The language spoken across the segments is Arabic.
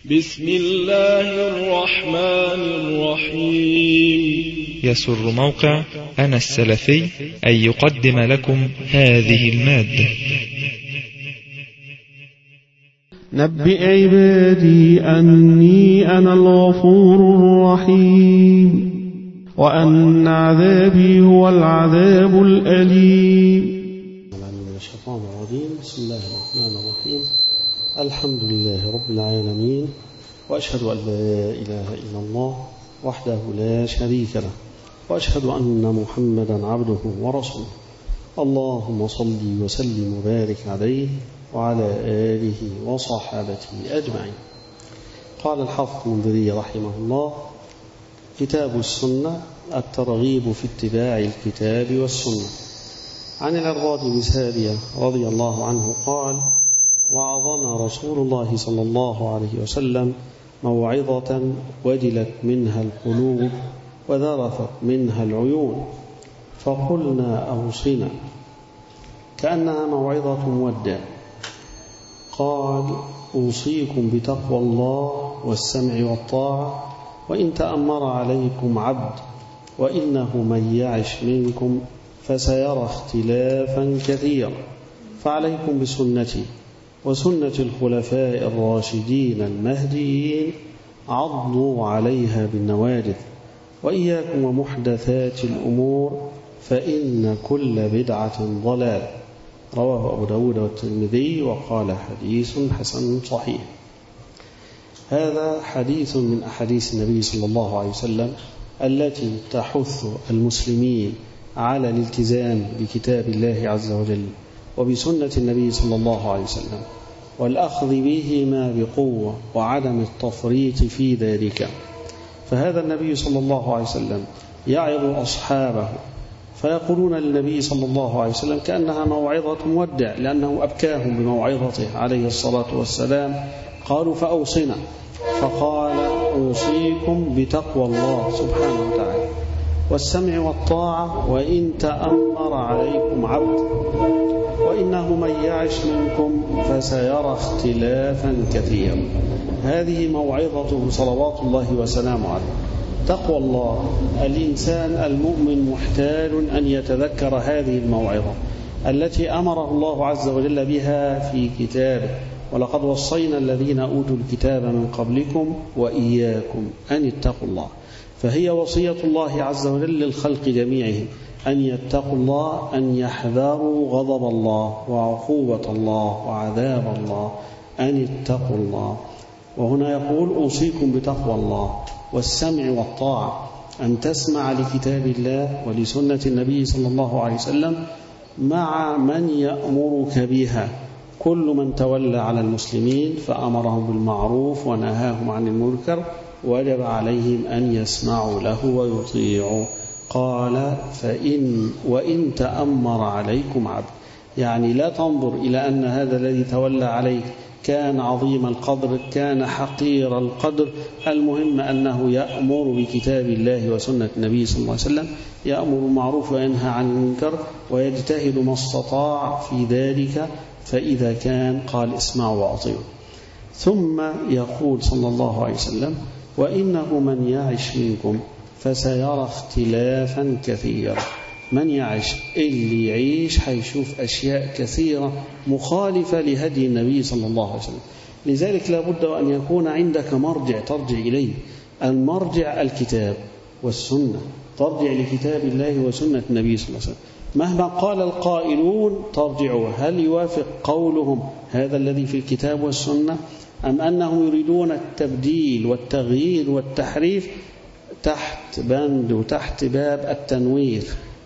بسم الله الرحمن الرحيم. يسر موقع أنا السلفي أن يقدم لكم هذه المادة. نبئ عبادي أني أنا الغفور الرحيم وأن عذابي هو العذاب الأليم. من الشيطان الرجيم. بسم الله الرحمن الرحيم. الحمد لله رب العالمين، وأشهد أن لا إله إلا الله وحده لا شريك له، وأشهد أن محمدا عبده ورسوله. اللهم صل وسلم وبارك عليه وعلى آله وصحابته أجمعين. قال الحافظ المنذري رحمه الله: كتاب السنة، الترغيب في اتباع الكتاب والسنة. عن العرباض بن سارية رضي الله عنه قال: وعظنا رسول الله صلى الله عليه وسلم موعظة وجلت منها القلوب وذرفت منها العيون، فقلنا أوصنا، كأنها موعظة مودع. قال: أوصيكم بتقوى الله والسمع والطاعة، وإن تأمر عليكم عبد، وإنه من يعش منكم فسيرى اختلافا كثيرا، فعليكم بسنتي وسنة الخلفاء الراشدين المهديين، عضوا عليها بالنواجذ، وإياكم ومحدثات الأمور، فإن كل بدعة ضلال. رواه أبو داود والترمذي وقال حديث حسن صحيح. هذا حديث من أحاديث النبي صلى الله عليه وسلم التي تحث المسلمين على الالتزام بكتاب الله عز وجل وبسنة النبي صلى الله عليه وسلم، والأخذ بهما بقوة وعدم التفريط في ذلك. فهذا النبي صلى الله عليه وسلم يعظ أصحابه فيقولون للنبي صلى الله عليه وسلم كأنها موعظة مودع، لأنه أبكاهم بموعظته عليه الصلاة والسلام. قالوا: فأوصنا. فقال: أوصيكم بتقوى الله سبحانه وتعالى والسمع والطاعة، وإن تأمر عليكم عبد، وإنه من يعش منكم فسيرى اختلافا كثيرا. هذه موعظته صلوات الله وسلامه عليه. تقوى الله، الإنسان المؤمن محتاج أن يتذكر هذه الموعظة التي أمره الله عز وجل بها في كتابه: ولقد وصينا الذين أوتوا الكتاب من قبلكم وإياكم أن اتقوا الله. فهي وصية الله عز وجل للخلق جميعهم أن يتقوا الله، أن يحذروا غضب الله وعقوبة الله وعذاب الله، أن اتقوا الله. وهنا يقول: أوصيكم بتقوى الله والسمع والطاعة، أن تسمع لكتاب الله ولسنة النبي صلى الله عليه وسلم مع من يأمرك بها. كل من تولى على المسلمين فأمرهم بالمعروف ونهاهم عن المنكر وجب عليهم أن يسمعوا له ويطيعوا. قال: وإن تأمر عليكم عبد، يعني لا تنظر إلى أن هذا الذي تولى عليك كان عظيم القدر، كان حقير القدر. المهم أنه يأمر بكتاب الله وسنة النبي صلى الله عليه وسلم، يأمر بالمعروف وينهى عن المنكر، ويجتهد ما استطاع في ذلك. فإذا كان قال: اسمعوا وأطيعوا. ثم يقول صلى الله عليه وسلم: وإنه من يعش منكم فسيرى اختلافا كثيرا. من يعش، اللي يعيش حيشوف أشياء كثيرة مخالفة لهدي النبي صلى الله عليه وسلم. لذلك لابد أن يكون عندك مرجع ترجع إليه. المرجع الكتاب والسنة، ترجع لكتاب الله وسنة النبي صلى الله عليه وسلم. مهما قال القائلون ترجعوا، هل يوافق قولهم هذا الذي في الكتاب والسنة، أم أنهم يريدون التبديل والتغيير والتحريف تحت بند وتحت باب التنوير،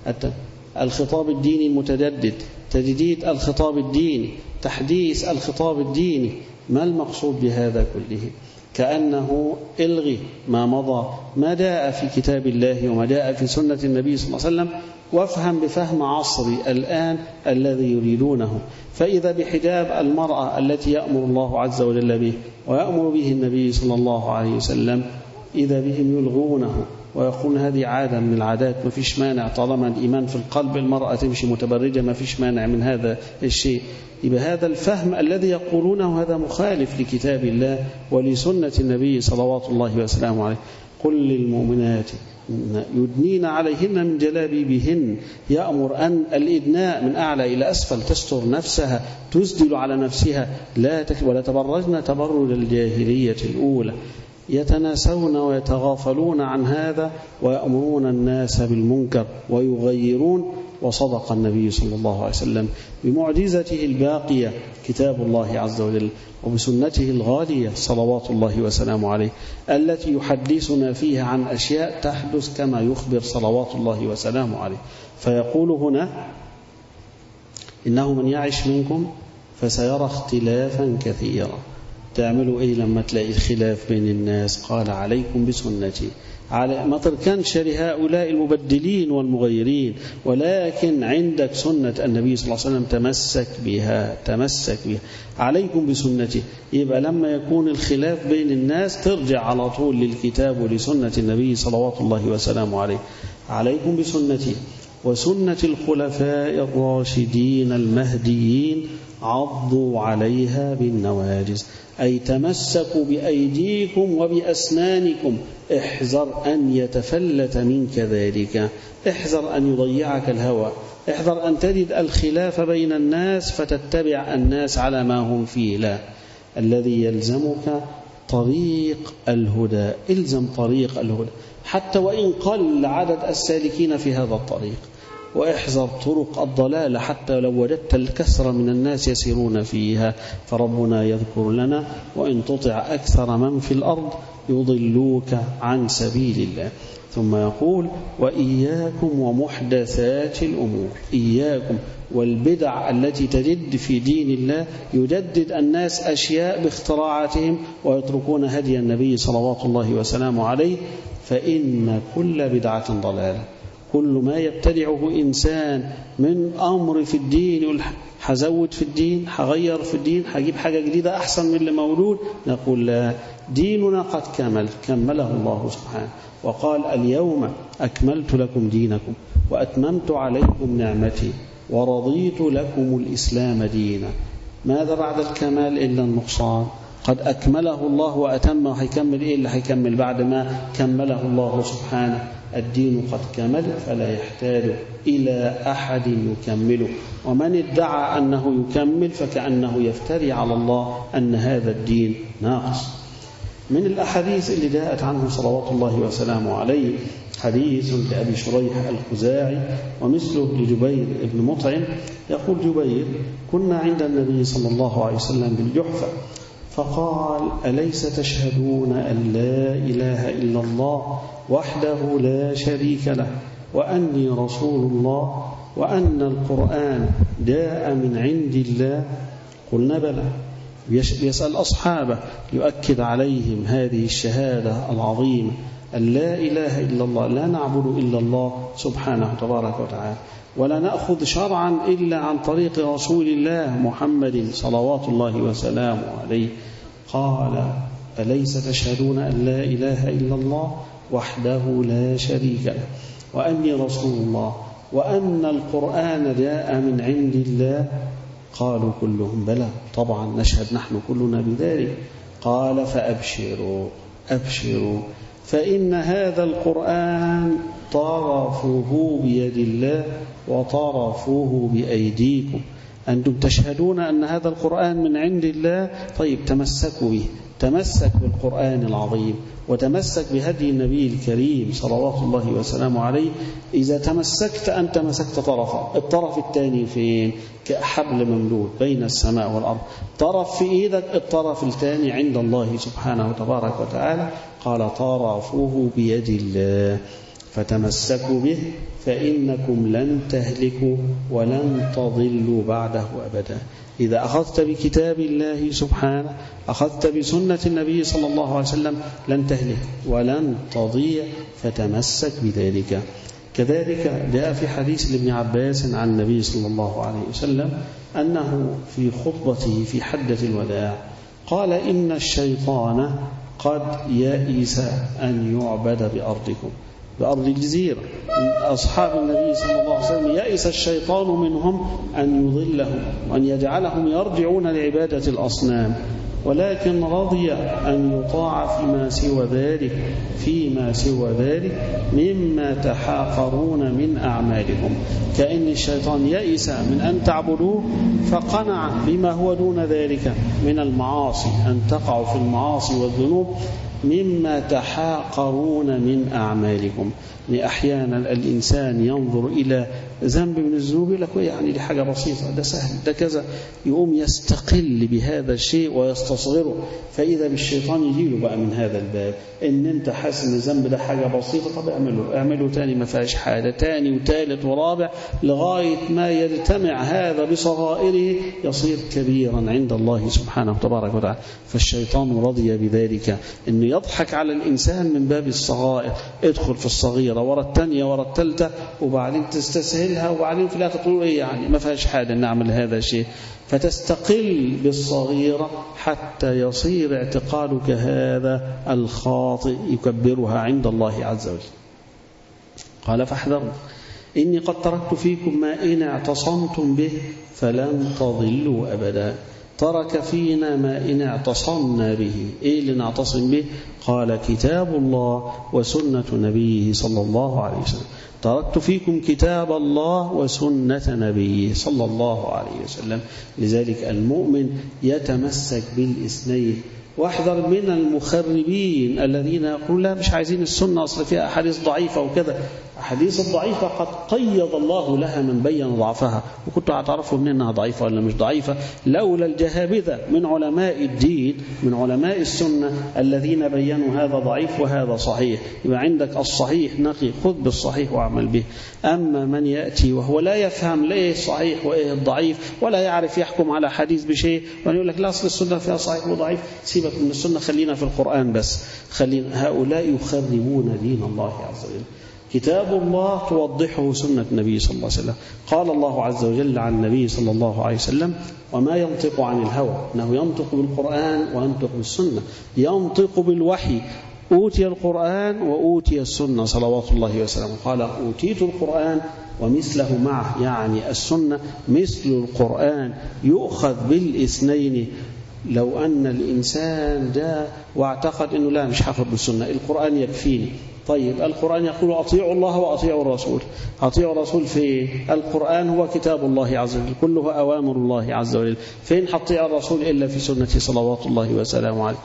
الخطاب الديني المتجدد، تجديد الخطاب الديني، تحديث الخطاب الديني؟ ما المقصود بهذا كله؟ كأنه إلغي ما مضى، ما جاء في كتاب الله وما جاء في سنة النبي صلى الله عليه وسلم، وافهم بفهم عصري الآن الذي يريدونه. فإذا بحجاب المرأة التي يأمر الله عز وجل به ويأمر به النبي صلى الله عليه وسلم، إذا بهم يلغونه ويقولون هذه عادة من العادات، ما فيش مانع طالما الإيمان في القلب، المرأة تمشي متبرجة ما فيش مانع من هذا الشيء. يبقى هذا الفهم الذي يقولونه هذا مخالف لكتاب الله ولسنة النبي صلوات الله وسلامه عليه. قل للمؤمنات يدنين عليهن من جلابيبهن، يأمر أن الإدناء من أعلى إلى أسفل، تستر نفسها، تسدل على نفسها، ولا تبرجن تبرج الجاهلية الأولى. يتناسون ويتغافلون عن هذا ويأمرون الناس بالمنكر ويغيرون. وصدق النبي صلى الله عليه وسلم بمعجزته الباقية كتاب الله عز وجل، وبسنته الغالية صلوات الله وسلامه عليه، التي يحدثنا فيها عن أشياء تحدث كما يخبر صلوات الله وسلامه عليه. فيقول هنا: إنه من يعش منكم فسيرى اختلافا كثيرا. تعملوا إيه لما تلاقي الخلاف بين الناس؟ قال: عليكم بسنتي. ما تركنش لهؤلاء المبدلين والمغيرين، ولكن عندك سنة النبي صلى الله عليه وسلم تمسك بها. عليكم بسنتي. يبقى لما يكون الخلاف بين الناس ترجع على طول للكتاب ولسنة النبي صلوات الله وسلامه عليه. عليكم بسنتي وسنة الخلفاء الراشدين المهديين عضوا عليها بالنواجذ، أي تمسكوا بأيديكم وبأسنانكم. احذر أن يتفلت منك ذلك، احذر أن يضيعك الهوى، احذر أن تجد الخلاف بين الناس فتتبع الناس على ما هم فيه. لا، الذي يلزمك طريق الهدى، الزم طريق الهدى حتى وإن قل عدد السالكين في هذا الطريق، واحذر طرق الضلال حتى لو وجدت الكثرة من الناس يسيرون فيها. فربنا يذكر لنا: وإن تطع أكثر من في الأرض يضلوك عن سبيل الله. ثم يقول: وإياكم ومحدثات الأمور. إياكم والبدع التي تجد في دين الله، يجدد الناس أشياء باختراعاتهم ويتركون هدي النبي صلوات الله وسلامه عليه. فإن كل بدعة ضلالة. كل ما يبتدعه إنسان من أمر في الدين، يقول هزود في الدين، هغير في الدين، هجيب حاجة جديدة أحسن من اللي موجود، نقول لا، ديننا قد كمله الله سبحانه، وقال: اليوم أكملت لكم دينكم وأتممت عليكم نعمتي ورضيت لكم الإسلام دينا. ماذا بعد الكمال إلا النقصان؟ قد أكمله الله وأتمه، هيكمل إيه اللي هيكمل بعد ما كمله الله سبحانه؟ الدين قد كمل، فلا يحتاج إلى أحد يكمله. ومن ادعى أنه يكمل فكأنه يفتري على الله أن هذا الدين ناقص. من الأحاديث اللي جاءت عنه صلوات الله وسلامه عليه حديث لأبي شريح الخزاعي ومثله لجبير بن مطعم. يقول جبير: كنا عند النبي صلى الله عليه وسلم بالجحفة، فقال: أليس تشهدون أن لا إله إلا الله وحده لا شريك له وأني رسول الله وأن القرآن جاء من عند الله؟ قلنا بلى. يسأل أصحابه يؤكد عليهم هذه الشهادة العظيمة، أن لا إله إلا الله، لا نعبد إلا الله سبحانه تبارك وتعالى، ولا نأخذ شرعا إلا عن طريق رسول الله محمد صلوات الله وسلامه عليه. قال: أليس تشهدون أن لا إله إلا الله وحده لا شريك له وأني رسول الله وأن القرآن جاء من عند الله؟ قالوا كلهم بلى، طبعا نشهد نحن كلنا بذلك. قال: فأبشروا، أبشروا، فإن هذا القرآن طرفه بيد الله وطرفه بأيديكم. أنتم تشهدون أن هذا القرآن من عند الله، طيب تمسكوا به، تمسك بالقرآن العظيم وتمسك بهدي النبي الكريم صلوات الله وسلامه عليه. إذا تمسكت أنت مسكت طرفا، الطرف الثاني فين؟ كحبل ممدود بين السماء والأرض، طرف في إيدك، الطرف الثاني عند الله سبحانه تبارك وتعالى. قال: طرفه بيد الله، فتمسكوا به فإنكم لن تهلكوا ولن تضلوا بعده أبدا. إذا أخذت بكتاب الله سبحانه، أخذت بسنة النبي صلى الله عليه وسلم، لن تهلك ولن تضيع، فتمسك بذلك. كذلك جاء في حديث لابن عباس عن النبي صلى الله عليه وسلم أنه في خطبته في حجة الوداع قال: إن الشيطان قد يئس أن يعبد بأرضكم. بأرض الجزيرة أصحاب النبي صلى الله عليه وسلم يئس الشيطان منهم أن يضلهم وأن يجعلهم يرجعون لعبادة الأصنام، ولكن رضي أن يطاع فيما سوى ذلك مما تحاقرون من أعمالهم. كأن الشيطان يئس من أن تعبدوه فقنع بما هو دون ذلك من المعاصي، أن تقعوا في المعاصي والذنوب مما تحاقرون من أعمالكم. أحيانا الإنسان ينظر إلى ذنب من الذنوب لك يعني دي حاجة بسيطة، ده سهل، ده كذا، يقوم يستقل بهذا الشيء ويستصغره. فإذا بالشيطان يجيله بقى من هذا الباب إن أنت حاسس إن الذنب ده حاجة بسيطة، طب اعمله تاني ما فيهاش حاجة، تاني وثالث ورابع لغاية ما يجتمع هذا بصغائره يصير كبيرا عند الله سبحانه وتبارك وتعالى. فالشيطان رضي بذلك إنه يضحك على الإنسان من باب الصغائر، ادخل في الصغيرة ورا الثانية ورا الثالثة وبعدين تستسهلها وبعدين في الآخر تقول إيه يعني ما فيهاش حاجة نعمل هذا الشيء، فتستقل بالصغيرة حتى يصير اعتقادك هذا الخاطئ يكبرها عند الله عز وجل. قال فاحذروا إني قد تركت فيكم ما إن اعتصمتم به فلن تضلوا أبدا. ترك فينا ما إن اعتصمنا به. إيه اللي نعتصم به؟ قال كتاب الله وسنة نبيه صلى الله عليه وسلم. تركت فيكم كتاب الله وسنة نبيه صلى الله عليه وسلم. لذلك المؤمن يتمسك بالاثنين. واحذر من المخربين الذين يقولون لا مش عايزين السنة أصل فيها أحاديث ضعيفة وكذا. أحاديث الضعيفة قد قيض الله لها من بين ضعفها، وكنتوا هتعرفوا منها ضعيفة ولا مش ضعيفة لولا الجهابذة من علماء الدين من علماء السنة الذين بينوا هذا ضعيف وهذا صحيح. يبقى عندك الصحيح نقي، خذ بالصحيح واعمل به. أما من يأتي وهو لا يفهم ليه الصحيح وإيه الضعيف ولا يعرف يحكم على حديث بشيء ويقول لك لا أصل السنة فيها صحيح وضعيف، سيبك من السنة خلينا في القرآن بس. هؤلاء يخربون دين الله عز وجل. كتاب الله توضحه سنة النبي صلى الله عليه وسلم. قال الله عز وجل عن النبي صلى الله عليه وسلم وما ينطق عن الهوى، أنه ينطق بالقرآن وينطق بالسنة، ينطق بالوحي. أوتي القرآن وأوتي السنة صلوات الله وسلامه. قال أوتيت القرآن ومثله معه، يعني السنة مثل القرآن يؤخذ بالاثنين. لو أن الإنسان جاء واعتقد أنه لا مش هاخد بالسنة القرآن يكفيني، طيب القرآن يقول أطيعوا الله وأطيعوا الرسول. أطيعوا الرسول في القرآن هو كتاب الله عز وجل كله أوامر الله عز وجل، فين حطيع الرسول إلا في سنة صلوات الله وسلامه عليه.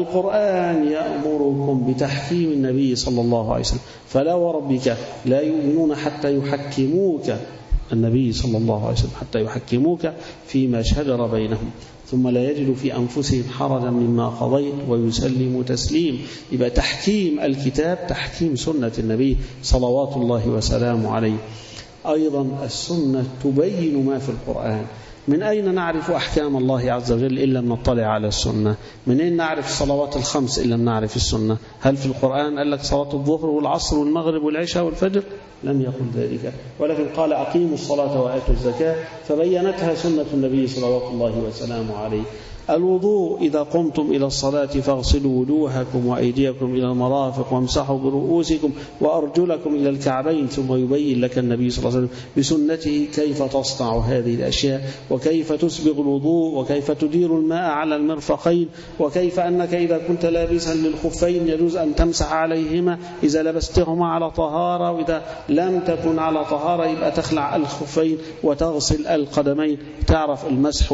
القرآن يأمركم بتحكيم النبي صلى الله عليه وسلم، فلا وربك لا يؤمنون حتى يحكموك النبي صلى الله عليه وسلم حتى يحكموك فيما شجر بينهم ثم لا يجدوا في أنفسهم حرجا مما قضيت ويسلموا تسليم. يبقى تحكيم الكتاب تحكيم سنة النبي صلوات الله وسلامه عليه. أيضا السنة تبين ما في القرآن. من أين نعرف أحكام الله عز وجل إلا نطلع على السنة؟ من أين نعرف الصلوات الخمس إلا نعرف السنة؟ هل في القرآن قال لك صلاة الظهر والعصر والمغرب والعشاء والفجر؟ لم يقل ذلك، ولكن قال أقيموا الصلاة وآتوا الزكاة، فبينتها سنة النبي صلوات الله وسلامه عليه. الوضوء إذا قمتم إلى الصلاة فاغسلوا وجوهكم وأيديكم إلى المرافق وامسحوا برؤوسكم وأرجلكم إلى الكعبين، ثم يبين لك النبي صلى الله عليه وسلم بسنته كيف تصنع هذه الأشياء وكيف تسبغ الوضوء وكيف تدير الماء على المرفقين، وكيف أنك إذا كنت لابسا للخفين يجوز أن تمسح عليهما إذا لبستهما على طهارة، وإذا لم تكن على طهارة يبقى تخلع الخفين وتغسل القدمين. تعرف المسح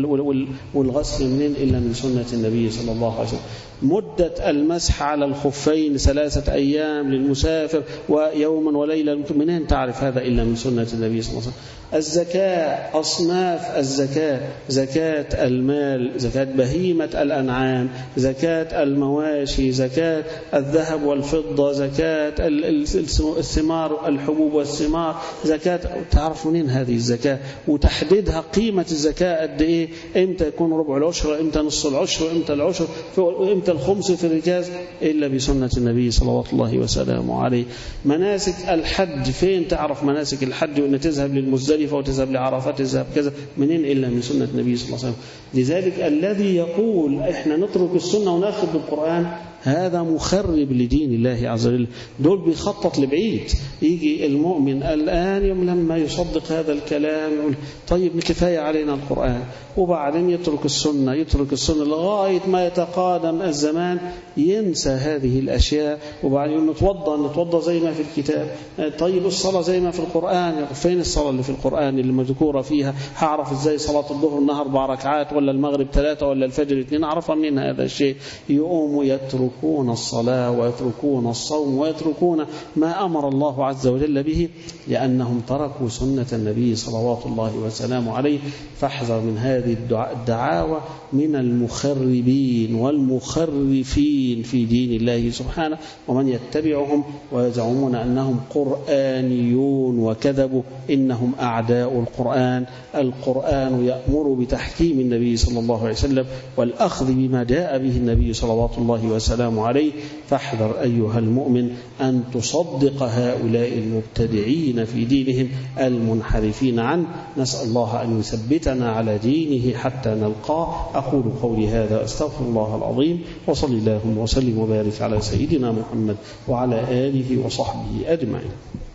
والغسل منين إلا من سنة النبي صلى الله عليه وسلم. مدة المسح على الخفين 3 أيام للمسافر ويوما وليلة، منين تعرف هذا إلا من سنة النبي صلى الله عليه وسلم. الزكاة أصناف الزكاة: زكاة المال، زكاة بهيمة الأنعام، زكاة المواشي، زكاة الذهب والفضة، زكاة الثمار الحبوب والثمار، زكاة. تعرف منين هذه الزكاة وتحديدها؟ قيمة الزكاة قد إيه؟ إمتى يكون ربع العشر، إمتى نص العشر، إمتى العشر، إمتى الخمس في الركاز، إلا بسنة النبي صلوات الله وسلامه عليه. مناسك الحج فين تعرف مناسك الحج؟ وإن تذهب للمزدلفة مزدلفة وتذهب لعرفات تذهب كذا، منين إلا من سنة النبي صلى الله عليه وسلم. لذلك الذي يقول إحنا نترك السنة ونأخذ بالقرآن هذا مخرب لدين الله عز وجل. دول بيخطط لبعيد. يجي المؤمن الآن يوم لما يصدق هذا الكلام يقول طيب كفاية علينا القرآن، وبعدين يترك السنة لغاية ما يتقادم الزمان ينسى هذه الأشياء، وبعدين نتوضى زي ما في الكتاب. طيب الصلاة زي ما في القرآن، فين الصلاة اللي في القرآن اللي مذكورة فيها؟ هعرف ازاي صلاة الظهر انها 4 ركعات ولا المغرب 3 ولا الفجر 2؟ اعرفها منين هذا الشيء؟ يقوموا يتركون الصلاة ويتركون الصوم ويتركون ما أمر الله عز وجل به، لأنهم تركوا سنة النبي صلوات الله وسلامه عليه. فاحذر من هذه الدعاوى من المخربين والمخرفين في دين الله سبحانه، ومن يتبعهم ويزعمون أنهم قرآنيون وكذبوا، إنهم أعداء القرآن. القرآن يأمر بتحكيم النبي صلى الله عليه وسلم والأخذ بما جاء به النبي صلوات الله وسلامه عليه. فاحذر أيها المؤمن أن تصدق هؤلاء المبتدعين في دينهم المنحرفين عنه. نسأل الله أن يثبتنا على دينه حتى نلقاه. أقول قولي هذا أستغفر الله العظيم، وصل اللهم وسلم وبارك على سيدنا محمد وعلى آله وصحبه أجمعين.